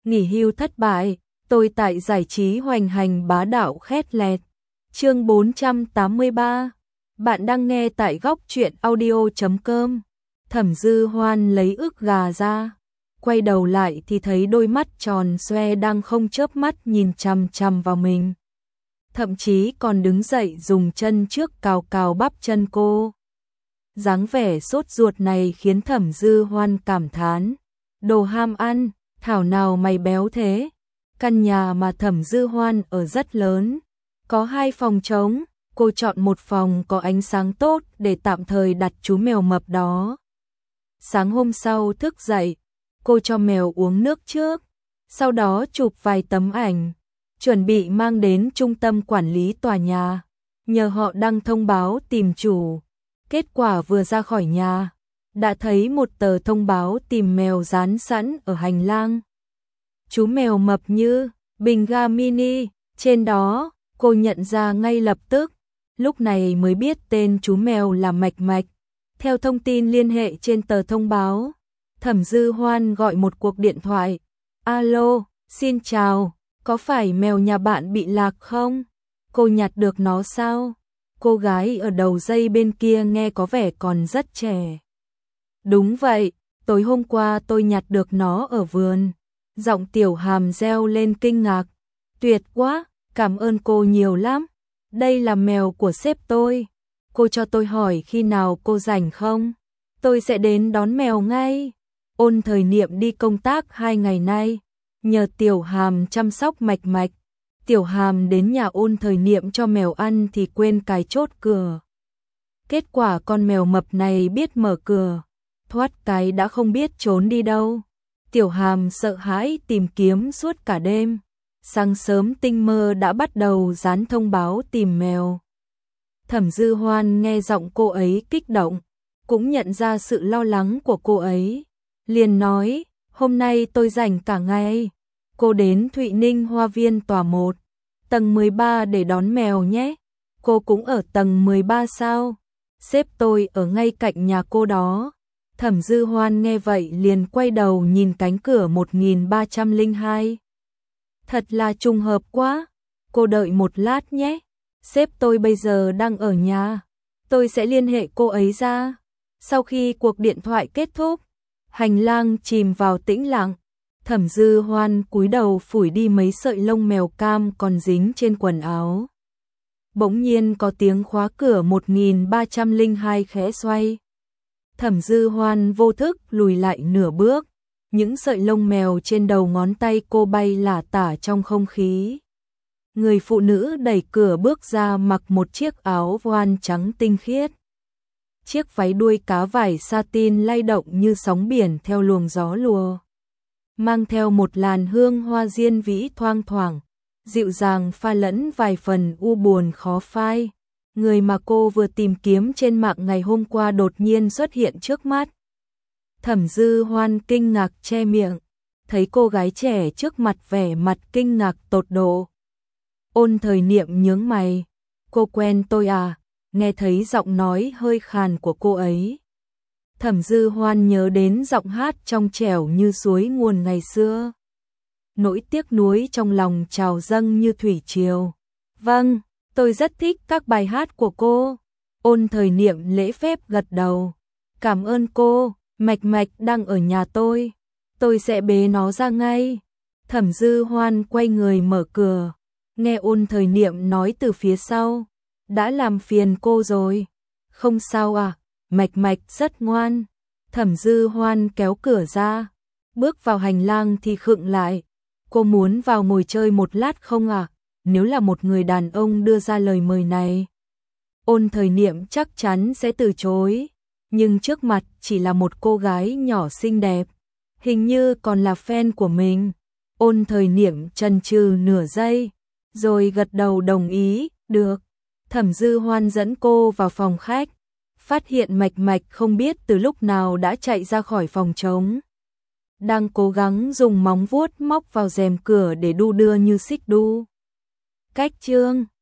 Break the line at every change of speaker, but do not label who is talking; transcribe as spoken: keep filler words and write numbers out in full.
nghỉ hưu thất bại, tôi tại giải trí hoành hành bá đạo khét lẹt. Chương bốn trăm tám mươi ba. Bạn đang nghe tại góc truyện audio chấm com. Thẩm Dư Hoan lấy ức gà ra, quay đầu lại thì thấy đôi mắt tròn xoe đang không chớp mắt nhìn chằm chằm vào mình. Thậm chí còn đứng dậy dùng chân trước cào cào bắp chân cô. Dáng vẻ sốt ruột này khiến Thẩm Dư Hoan cảm thán, đồ ham ăn, thảo nào mày béo thế. Căn nhà mà Thẩm Dư Hoan ở rất lớn, có hai phòng trống, cô chọn một phòng có ánh sáng tốt để tạm thời đặt chú mèo mập đó. Sáng hôm sau thức dậy, cô cho mèo uống nước trước, sau đó chụp vài tấm ảnh, chuẩn bị mang đến trung tâm quản lý tòa nhà, nhờ họ đăng thông báo tìm chủ. Kết quả vừa ra khỏi nhà, đã thấy một tờ thông báo tìm mèo dán sẵn ở hành lang. Chú mèo mập như bình ga mini, trên đó cô nhận ra ngay lập tức, lúc này mới biết tên chú mèo là Mạch Mạch. Theo thông tin liên hệ trên tờ thông báo, Thẩm Dư Hoan gọi một cuộc điện thoại. Alo, xin chào, có phải mèo nhà bạn bị lạc không? Cô nhặt được nó sao? Cô gái ở đầu dây bên kia nghe có vẻ còn rất trẻ. Đúng vậy, tối hôm qua tôi nhặt được nó ở vườn. Giọng Tiểu Hàm reo lên kinh ngạc. Tuyệt quá, cảm ơn cô nhiều lắm. Đây là mèo của sếp tôi. Cô cho tôi hỏi khi nào cô rảnh không? Tôi sẽ đến đón mèo ngay. Ôn Thời Niệm đi công tác hai ngày nay, nhờ Tiểu Hàm chăm sóc Mạch Mạch. Tiểu Hàm đến nhà Ôn Thời Niệm cho mèo ăn thì quên cài chốt cửa. Kết quả con mèo mập này biết mở cửa, thoát cái đã không biết trốn đi đâu. Tiểu Hàm sợ hãi tìm kiếm suốt cả đêm. Sáng sớm tinh mơ đã bắt đầu dán thông báo tìm mèo. Thẩm Dư Hoan nghe giọng cô ấy kích động, cũng nhận ra sự lo lắng của cô ấy. Liền nói, hôm nay tôi rảnh cả ngày. Cô đến Thụy Ninh Hoa Viên tòa một, tầng mười ba để đón mèo nhé. Cô cũng ở tầng mười ba sao? Sếp tôi ở ngay cạnh nhà cô đó. Thẩm Dư Hoan nghe vậy liền quay đầu nhìn cánh cửa một nghìn ba trăm lẻ hai. Thật là trùng hợp quá. Cô đợi một lát nhé. Sếp tôi bây giờ đang ở nhà. Tôi sẽ liên hệ cô ấy ra. Sau khi cuộc điện thoại kết thúc, hành lang chìm vào tĩnh lặng. Thẩm Dư Hoan cúi đầu phủi đi mấy sợi lông mèo cam còn dính trên quần áo. Bỗng nhiên có tiếng khóa cửa một nghìn ba trăm lẻ hai khẽ xoay. Thẩm Dư Hoan vô thức lùi lại nửa bước, những sợi lông mèo trên đầu ngón tay cô bay lả tả trong không khí. Người phụ nữ đẩy cửa bước ra mặc một chiếc áo voan trắng tinh khiết. Chiếc váy đuôi cá vải satin lay động như sóng biển theo luồng gió lùa. Mang theo một làn hương hoa diên vĩ thoang thoảng, dịu dàng pha lẫn vài phần u buồn khó phai. Người mà cô vừa tìm kiếm trên mạng ngày hôm qua đột nhiên xuất hiện trước mắt. Thẩm Dư Hoan kinh ngạc che miệng, thấy cô gái trẻ trước mặt vẻ mặt kinh ngạc tột độ. Ôn Thời Niệm nhướng mày, cô quen tôi à? Nghe thấy giọng nói hơi khàn của cô ấy, Thẩm Dư Hoan nhớ đến giọng hát trong trẻo như suối nguồn ngày xưa. Nỗi tiếc nuối trong lòng trào dâng như thủy triều. Vâng, tôi rất thích các bài hát của cô. Ôn Thời Niệm lễ phép gật đầu. Cảm ơn cô, Mạch Mạch đang ở nhà tôi. Tôi sẽ bế nó ra ngay. Thẩm Dư Hoan quay người mở cửa. Nghe Ôn Thời Niệm nói từ phía sau. Đã làm phiền cô rồi. Không sao à, Mạch Mạch rất ngoan. Thẩm Dư Hoan kéo cửa ra. Bước vào hành lang thì khựng lại. Cô muốn vào ngồi chơi một lát không à? Nếu là một người đàn ông đưa ra lời mời này, Ôn Thời Niệm chắc chắn sẽ từ chối. Nhưng trước mặt chỉ là một cô gái nhỏ xinh đẹp, hình như còn là fan của mình. Ôn Thời Niệm chần chừ nửa giây, rồi gật đầu đồng ý, được. Thẩm Dư Hoan dẫn cô vào phòng khách, phát hiện Mạch Mạch không biết từ lúc nào đã chạy ra khỏi phòng trống. Đang cố gắng dùng móng vuốt móc vào rèm cửa để đu đưa như xích đu. Cách chương